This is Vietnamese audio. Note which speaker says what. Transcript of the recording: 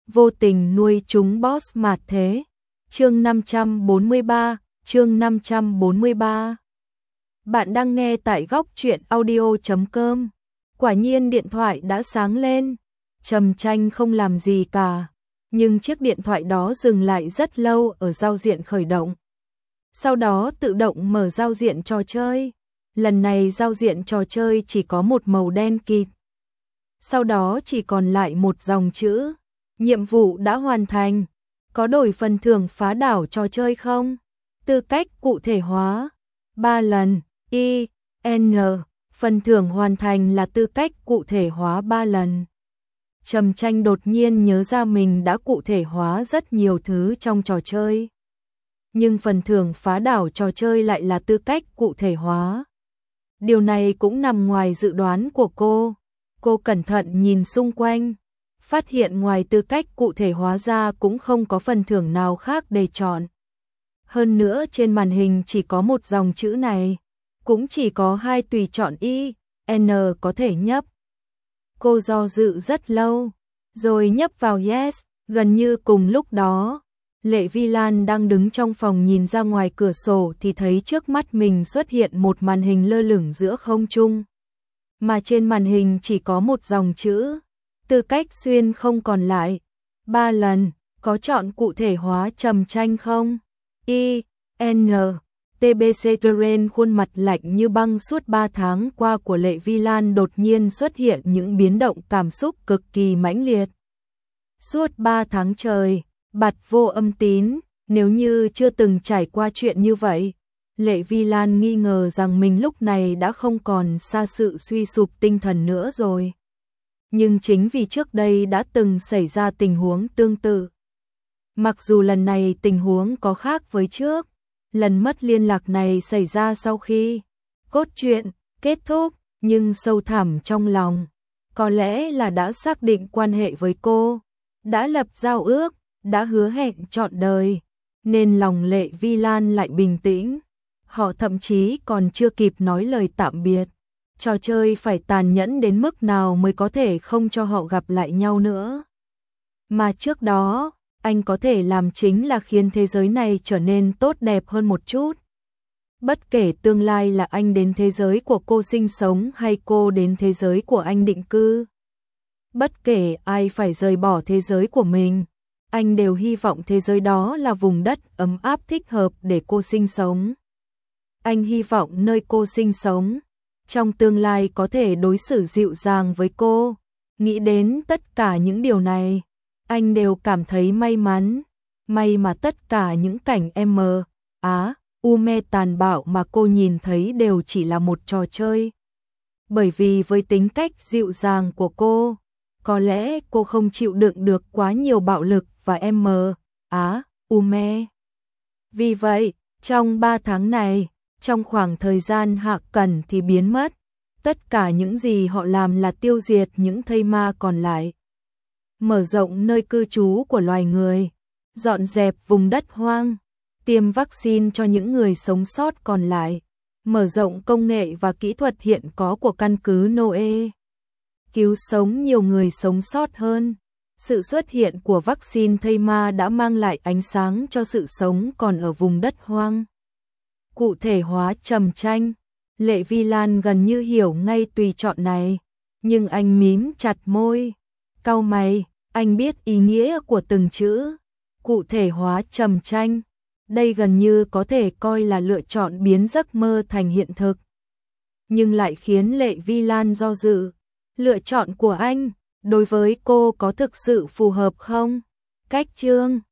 Speaker 1: vô tình nuôi chúng boss mà thế. Chương 543, chương 543. Bạn đang nghe tại góc truyện audio.com. Quả nhiên điện thoại đã sáng lên. Trầm Tranh không làm gì cả, nhưng chiếc điện thoại đó dừng lại rất lâu ở giao diện khởi động. Sau đó tự động mở giao diện trò chơi. Lần này giao diện trò chơi chỉ có một màu đen kịt. Sau đó chỉ còn lại một dòng chữ: nhiệm vụ đã hoàn thành. Có đổi phần thưởng phá đảo trò chơi không? Tư cách cụ thể hóa 3 lần. N. Phần thưởng hoàn thành là tư cách cụ thể hóa 3 lần. Trầm Tranh đột nhiên nhớ ra mình đã cụ thể hóa rất nhiều thứ trong trò chơi. Nhưng phần thưởng phá đảo trò chơi lại là tư cách cụ thể hóa. Điều này cũng nằm ngoài dự đoán của cô. Cô cẩn thận nhìn xung quanh, phát hiện ngoài tư cách cụ thể hóa ra cũng không có phần thưởng nào khác để chọn. Hơn nữa trên màn hình chỉ có một dòng chữ này, cũng chỉ có 2 tùy chọn N có thể nhấp. Cô do dự rất lâu, rồi nhấp vào yes. Gần như cùng lúc đó, Lệ Vi Lan đang đứng trong phòng nhìn ra ngoài cửa sổ thì thấy trước mắt mình xuất hiện một màn hình lơ lửng giữa không trung. Mà trên màn hình chỉ có một dòng chữ: tư cách xuyên không còn lại 3 lần, có chọn cụ thể hóa Trầm Tranh không? N. TBC Terrain. Khuôn mặt lạnh như băng suốt 3 tháng qua của Lệ Vi Lan đột nhiên xuất hiện những biến động cảm xúc cực kỳ mãnh liệt. Suốt 3 tháng trời, bặt vô âm tín, nếu như chưa từng trải qua chuyện như vậy, Lệ Vi Lan nghi ngờ rằng mình lúc này đã không còn xa sự suy sụp tinh thần nữa rồi. Nhưng chính vì trước đây đã từng xảy ra tình huống tương tự. Mặc dù lần này tình huống có khác với trước, lần mất liên lạc này xảy ra sau khi cốt truyện kết thúc, nhưng sâu thẳm trong lòng, có lẽ là đã xác định quan hệ với cô, đã lập giao ước, đã hứa hẹn trọn đời, nên lòng Lệ Vi Lan lại bình tĩnh. Họ thậm chí còn chưa kịp nói lời tạm biệt. Trò chơi phải tàn nhẫn đến mức nào mới có thể không cho họ gặp lại nhau nữa. Mà trước đó, anh có thể làm chính là khiến thế giới này trở nên tốt đẹp hơn một chút. Bất kể tương lai là anh đến thế giới của cô sinh sống hay cô đến thế giới của anh định cư. Bất kể ai phải rời bỏ thế giới của mình, anh đều hy vọng thế giới đó là vùng đất ấm áp thích hợp để cô sinh sống. Anh hy vọng nơi cô sinh sống, trong tương lai có thể đối xử dịu dàng với cô. Nghĩ đến tất cả những điều này, anh đều cảm thấy may mắn. May mà tất cả những cảnh Ume tàn bạo mà cô nhìn thấy đều chỉ là một trò chơi. Bởi vì với tính cách dịu dàng của cô, có lẽ cô không chịu đựng được quá nhiều bạo lực và Ume. Vì vậy, trong 3 tháng này, trong khoảng thời gian Hạ Cẩn thì biến mất, tất cả những gì họ làm là tiêu diệt những thây ma còn lại, mở rộng nơi cư trú của loài người, dọn dẹp vùng đất hoang, tiêm vaccine cho những người sống sót còn lại, mở rộng công nghệ và kỹ thuật hiện có của căn cứ Noe, cứu sống nhiều người sống sót hơn. Sự xuất hiện của vaccine thây ma đã mang lại ánh sáng cho sự sống còn ở vùng đất hoang. Cụ thể hóa Trầm Tranh. Lệ Vi Lan gần như hiểu ngay tùy chọn này, nhưng anh mím chặt môi, cau mày, anh biết ý nghĩa của từng chữ. Cụ thể hóa Trầm Tranh, đây gần như có thể coi là lựa chọn biến giấc mơ thành hiện thực. Nhưng lại khiến Lệ Vi Lan do dự, lựa chọn của anh đối với cô có thực sự phù hợp không? Cách chương